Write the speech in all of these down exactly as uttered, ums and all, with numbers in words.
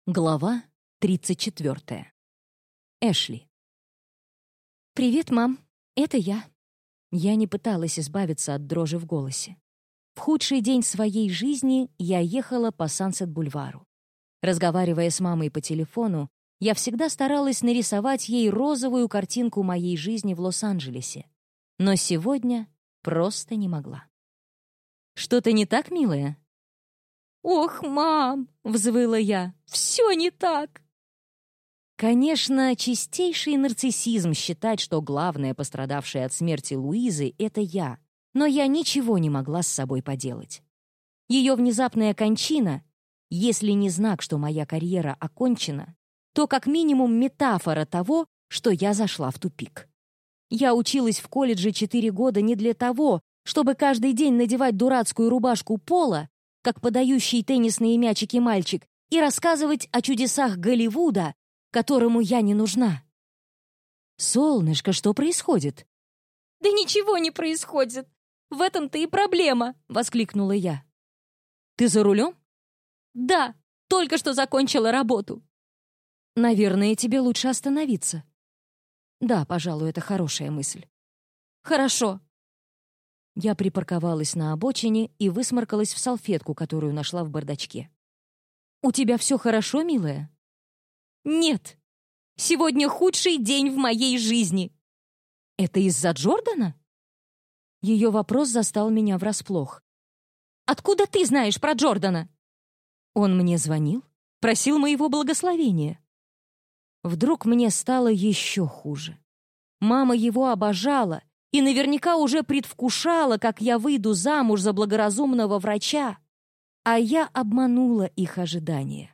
Глава тридцать четвёртая. Эшли. «Привет, мам. Это я». Я не пыталась избавиться от дрожи в голосе. В худший день своей жизни я ехала по Сансет-бульвару. Разговаривая с мамой по телефону, я всегда старалась нарисовать ей розовую картинку моей жизни в Лос-Анджелесе. Но сегодня просто не могла. «Что-то не так, милая?» «Ох, мам!» — взвыла я. «Все не так!» Конечно, чистейший нарциссизм считать, что главное пострадавшее от смерти Луизы — это я, но я ничего не могла с собой поделать. Ее внезапная кончина, если не знак, что моя карьера окончена, то как минимум метафора того, что я зашла в тупик. Я училась в колледже четыре года не для того, чтобы каждый день надевать дурацкую рубашку пола, как подающий теннисные мячики мальчик, и рассказывать о чудесах Голливуда, которому я не нужна. «Солнышко, что происходит?» «Да ничего не происходит. В этом-то и проблема!» — воскликнула я. «Ты за рулем?» «Да, только что закончила работу». «Наверное, тебе лучше остановиться». «Да, пожалуй, это хорошая мысль». «Хорошо». Я припарковалась на обочине и высморкалась в салфетку, которую нашла в бардачке. «У тебя все хорошо, милая?» «Нет. Сегодня худший день в моей жизни». «Это из-за Джордана?» Ее вопрос застал меня врасплох. «Откуда ты знаешь про Джордана?» Он мне звонил, просил моего благословения. Вдруг мне стало еще хуже. Мама его обожала и наверняка уже предвкушала, как я выйду замуж за благоразумного врача, а я обманула их ожидания.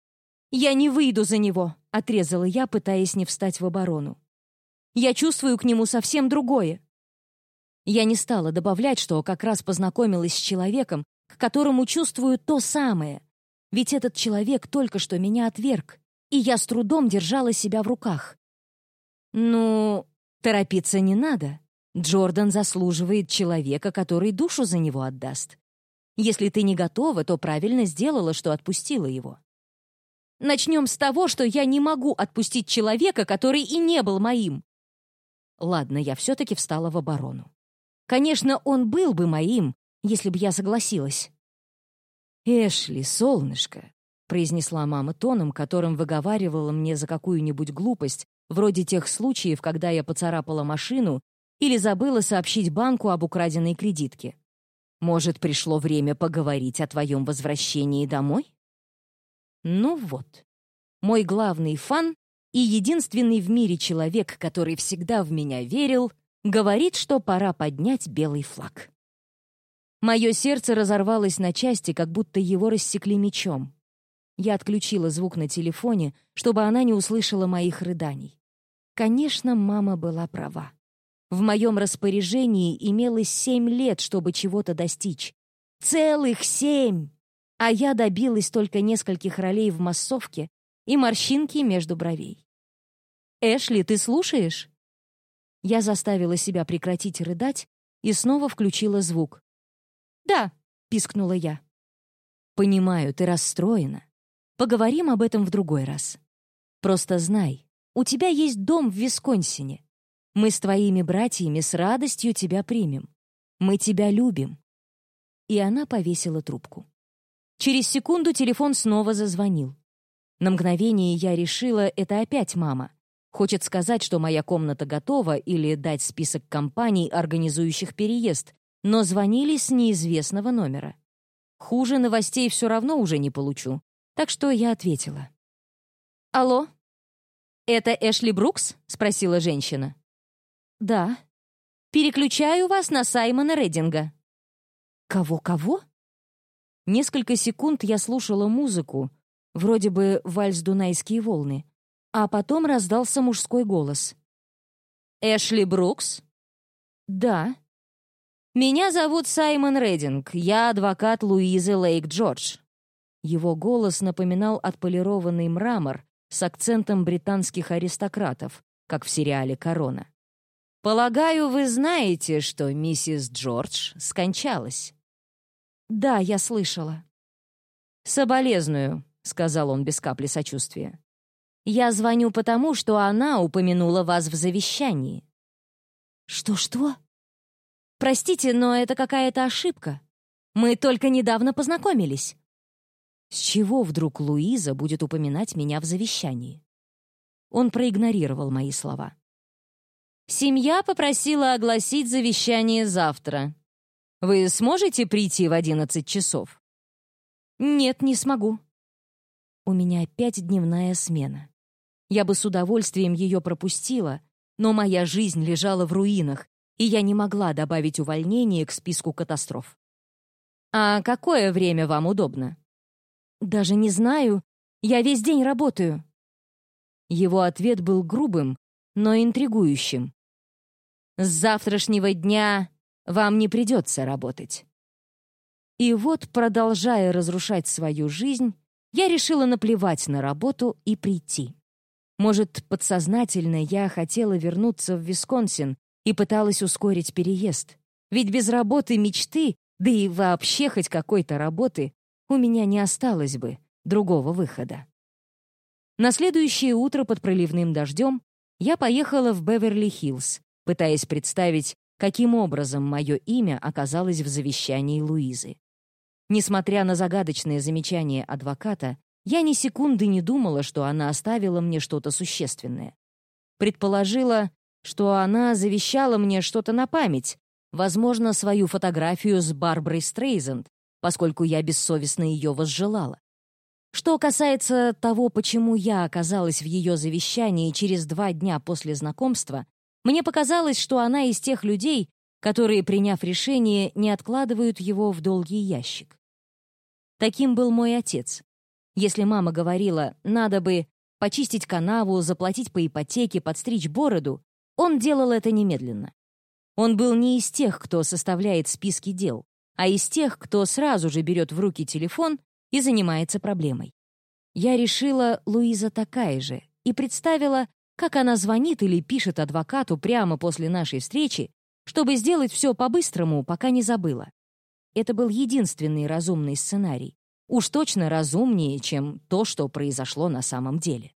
«Я не выйду за него», — отрезала я, пытаясь не встать в оборону. «Я чувствую к нему совсем другое». Я не стала добавлять, что как раз познакомилась с человеком, к которому чувствую то самое, ведь этот человек только что меня отверг, и я с трудом держала себя в руках. «Ну, торопиться не надо. Джордан заслуживает человека, который душу за него отдаст. Если ты не готова, то правильно сделала, что отпустила его». «Начнем с того, что я не могу отпустить человека, который и не был моим». Ладно, я все-таки встала в оборону. Конечно, он был бы моим, если бы я согласилась. «Эшли, солнышко», — произнесла мама тоном, которым выговаривала мне за какую-нибудь глупость, вроде тех случаев, когда я поцарапала машину или забыла сообщить банку об украденной кредитке. «Может, пришло время поговорить о твоем возвращении домой?» Ну вот, мой главный фан и единственный в мире человек, который всегда в меня верил, говорит, что пора поднять белый флаг. Мое сердце разорвалось на части, как будто его рассекли мечом. Я отключила звук на телефоне, чтобы она не услышала моих рыданий. Конечно, мама была права. В моем распоряжении имелось семь лет, чтобы чего-то достичь. Целых семь! А я добилась только нескольких ролей в массовке и морщинки между бровей. «Эшли, ты слушаешь?» Я заставила себя прекратить рыдать и снова включила звук. «Да», — пискнула я. «Понимаю, ты расстроена. Поговорим об этом в другой раз. Просто знай, у тебя есть дом в Висконсине. Мы с твоими братьями с радостью тебя примем. Мы тебя любим». И она повесила трубку. Через секунду телефон снова зазвонил. На мгновение я решила, это опять мама. Хочет сказать, что моя комната готова, или дать список компаний, организующих переезд, но звонили с неизвестного номера. Хуже новостей все равно уже не получу, так что я ответила. «Алло? Это Эшли Брукс?» — спросила женщина. «Да». «Переключаю вас на Саймона Реддинга». «Кого-кого?» Несколько секунд я слушала музыку, вроде бы вальс «Дунайские волны», а потом раздался мужской голос. «Эшли Брукс?» «Да». «Меня зовут Саймон Реддинг, я адвокат Луизы Лейк-Джордж». Его голос напоминал отполированный мрамор с акцентом британских аристократов, как в сериале «Корона». «Полагаю, вы знаете, что миссис Джордж скончалась?» «Да, я слышала». «Соболезную. — сказал он без капли сочувствия. «Я звоню потому, что она упомянула вас в завещании». «Что-что?» «Простите, но это какая-то ошибка. Мы только недавно познакомились». С чего вдруг Луиза будет упоминать меня в завещании? Он проигнорировал мои слова. «Семья попросила огласить завещание завтра. Вы сможете прийти в одиннадцать часов?» «Нет, не смогу». У меня опять дневная смена. Я бы с удовольствием ее пропустила, но моя жизнь лежала в руинах, и я не могла добавить увольнение к списку катастроф. «А какое время вам удобно?» «Даже не знаю. Я весь день работаю». Его ответ был грубым, но интригующим. «С завтрашнего дня вам не придется работать». И вот, продолжая разрушать свою жизнь, я решила наплевать на работу и прийти. Может, подсознательно я хотела вернуться в Висконсин и пыталась ускорить переезд. Ведь без работы мечты, да и вообще хоть какой-то работы, у меня не осталось бы другого выхода. На следующее утро под проливным дождем я поехала в Беверли-Хиллз, пытаясь представить, каким образом мое имя оказалось в завещании Луизы. Несмотря на загадочное замечание адвоката, я ни секунды не думала, что она оставила мне что-то существенное. Предположила, что она завещала мне что-то на память, возможно, свою фотографию с Барбарой Стрейзанд, поскольку я бессовестно ее возжелала. Что касается того, почему я оказалась в ее завещании через два дня после знакомства, мне показалось, что она из тех людей, которые, приняв решение, не откладывают его в долгий ящик. Таким был мой отец. Если мама говорила, надо бы почистить канаву, заплатить по ипотеке, подстричь бороду, он делал это немедленно. Он был не из тех, кто составляет списки дел, а из тех, кто сразу же берет в руки телефон и занимается проблемой. Я решила, Луиза такая же, и представила, как она звонит или пишет адвокату прямо после нашей встречи, чтобы сделать все по-быстрому, пока не забыла. Это был единственный разумный сценарий. Уж точно разумнее, чем то, что произошло на самом деле.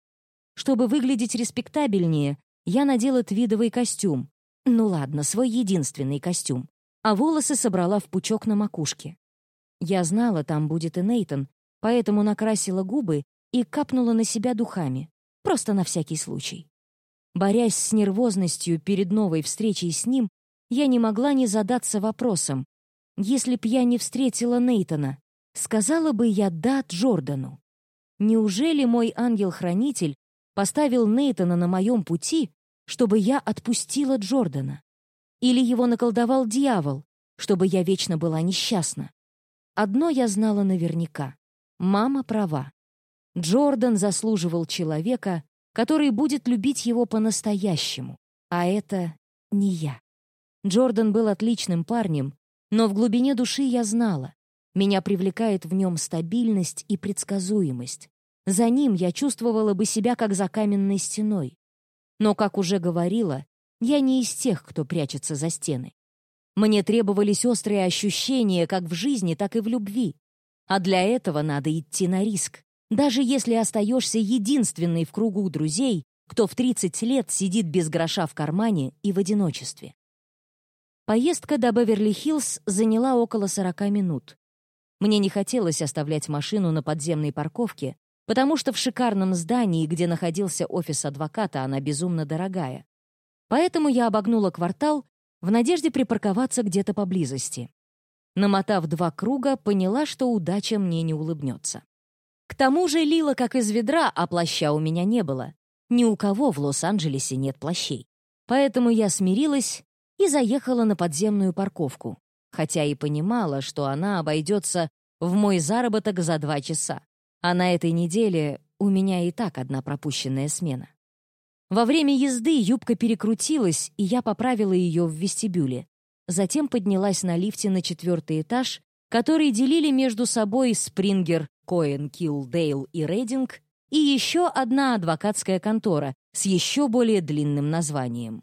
Чтобы выглядеть респектабельнее, я надела твидовый костюм. Ну ладно, свой единственный костюм. А волосы собрала в пучок на макушке. Я знала, там будет и Нейтан, поэтому накрасила губы и капнула на себя духами, просто на всякий случай. Борясь с нервозностью перед новой встречей с ним, я не могла не задаться вопросом, если б я не встретила Нейтана, сказала бы я «да» Джордану. Неужели мой ангел-хранитель поставил Нейтана на моем пути, чтобы я отпустила Джордана? Или его наколдовал дьявол, чтобы я вечно была несчастна? Одно я знала наверняка. Мама права. Джордан заслуживал человека, который будет любить его по-настоящему, а это не я. Джордан был отличным парнем, но в глубине души я знала, меня привлекает в нем стабильность и предсказуемость. За ним я чувствовала бы себя как за каменной стеной. Но, как уже говорила, я не из тех, кто прячется за стены. Мне требовались острые ощущения как в жизни, так и в любви. А для этого надо идти на риск. Даже если остаешься единственной в кругу друзей, кто в тридцать лет сидит без гроша в кармане и в одиночестве. Поездка до Беверли-Хиллз заняла около сорока минут. Мне не хотелось оставлять машину на подземной парковке, потому что в шикарном здании, где находился офис адвоката, она безумно дорогая. Поэтому я обогнула квартал в надежде припарковаться где-то поблизости. Намотав два круга, поняла, что удача мне не улыбнется. К тому же лила как из ведра, а плаща у меня не было. Ни у кого в Лос-Анджелесе нет плащей. Поэтому я смирилась и заехала на подземную парковку, хотя и понимала, что она обойдется в мой заработок за два часа. А на этой неделе у меня и так одна пропущенная смена. Во время езды юбка перекрутилась, и я поправила ее в вестибюле. Затем поднялась на лифте на четвертый этаж, который делили между собой Спрингер, Коэн, Килдейл и Рейдинг, и еще одна адвокатская контора с еще более длинным названием.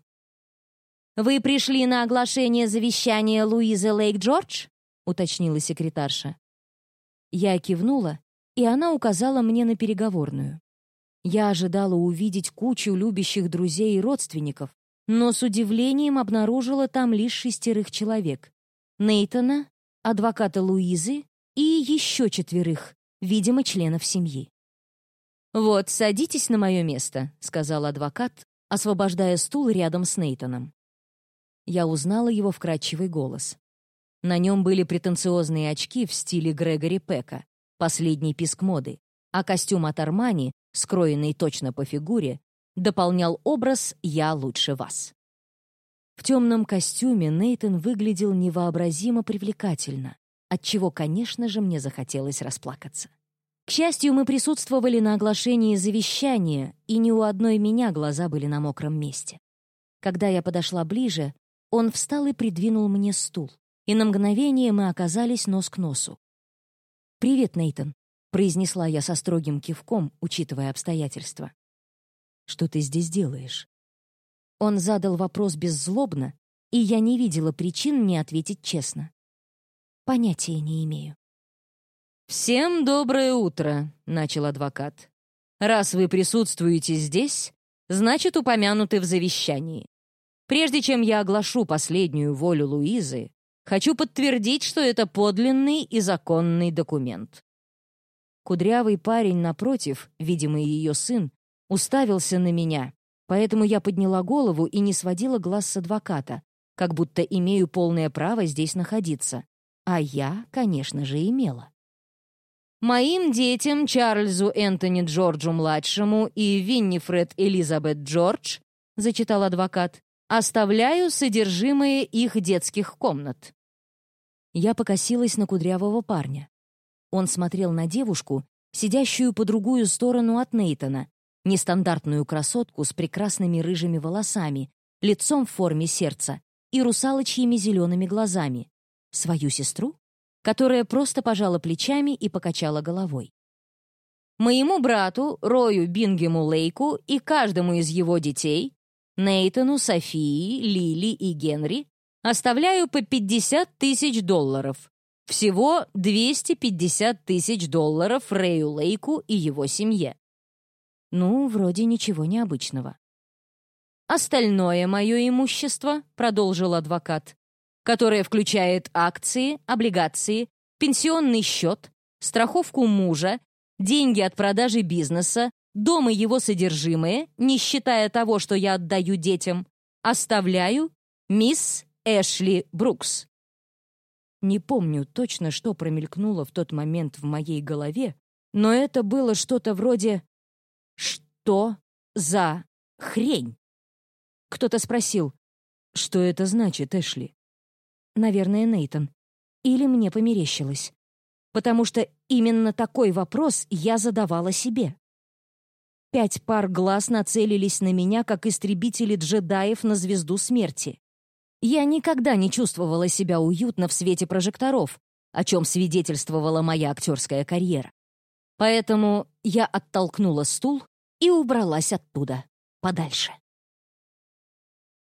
«Вы пришли на оглашение завещания Луизы Лейк-Джордж?» — уточнила секретарша. Я кивнула и она указала мне на переговорную. Я ожидала увидеть кучу любящих друзей и родственников, но с удивлением обнаружила там лишь шестерых человек. Нейтана, адвоката Луизы и еще четверых, видимо, членов семьи. «Вот, садитесь на мое место», — сказал адвокат, освобождая стул рядом с Нейтаном. Я узнала его вкрадчивый голос. На нем были претенциозные очки в стиле Грегори Пека, последний писк моды, а костюм от Армани, скроенный точно по фигуре, дополнял образ «я лучше вас». В темном костюме Нейтан выглядел невообразимо привлекательно, отчего, конечно же, мне захотелось расплакаться. К счастью, мы присутствовали на оглашении завещания, и ни у одной меня глаза были на мокром месте. Когда я подошла ближе, он встал и придвинул мне стул, и на мгновение мы оказались нос к носу. «Привет, Нейтан», — произнесла я со строгим кивком, учитывая обстоятельства. «Что ты здесь делаешь?» Он задал вопрос беззлобно, и я не видела причин не ответить честно. «Понятия не имею». «Всем доброе утро», — начал адвокат. «Раз вы присутствуете здесь, значит, упомянуты в завещании. Прежде чем я оглашу последнюю волю Луизы, хочу подтвердить, что это подлинный и законный документ». Кудрявый парень напротив, видимо, ее сын, уставился на меня, поэтому я подняла голову и не сводила глаз с адвоката, как будто имею полное право здесь находиться. А я, конечно же, имела. «Моим детям, Чарльзу Энтони Джорджу-младшему и Виннифред Элизабет Джордж», — зачитал адвокат, «оставляю содержимое их детских комнат». Я покосилась на кудрявого парня. Он смотрел на девушку, сидящую по другую сторону от Нейтана, нестандартную красотку с прекрасными рыжими волосами, лицом в форме сердца и русалочьими зелеными глазами. Свою сестру, которая просто пожала плечами и покачала головой. «Моему брату, Рою Бингему Лейку и каждому из его детей, Нейтану, Софии, Лили и Генри, оставляю по пятьдесят тысяч долларов. Всего двести пятьдесят тысяч долларов Рэю Лейку и его семье». Ну, вроде ничего необычного. «Остальное мое имущество», — продолжил адвокат, «которое включает акции, облигации, пенсионный счет, страховку мужа, деньги от продажи бизнеса, дом и его содержимое, не считая того, что я отдаю детям, оставляю мисс Эшли Брукс». Не помню точно, что промелькнуло в тот момент в моей голове, но это было что-то вроде «Что за хрень?» Кто-то спросил, «Что это значит, Эшли?» Наверное, Нейтан. Или мне померещилось. Потому что именно такой вопрос я задавала себе. Пять пар глаз нацелились на меня, как истребители джедаев на звезду смерти. Я никогда не чувствовала себя уютно в свете прожекторов, о чем свидетельствовала моя актерская карьера. Поэтому я оттолкнула стул и убралась оттуда подальше.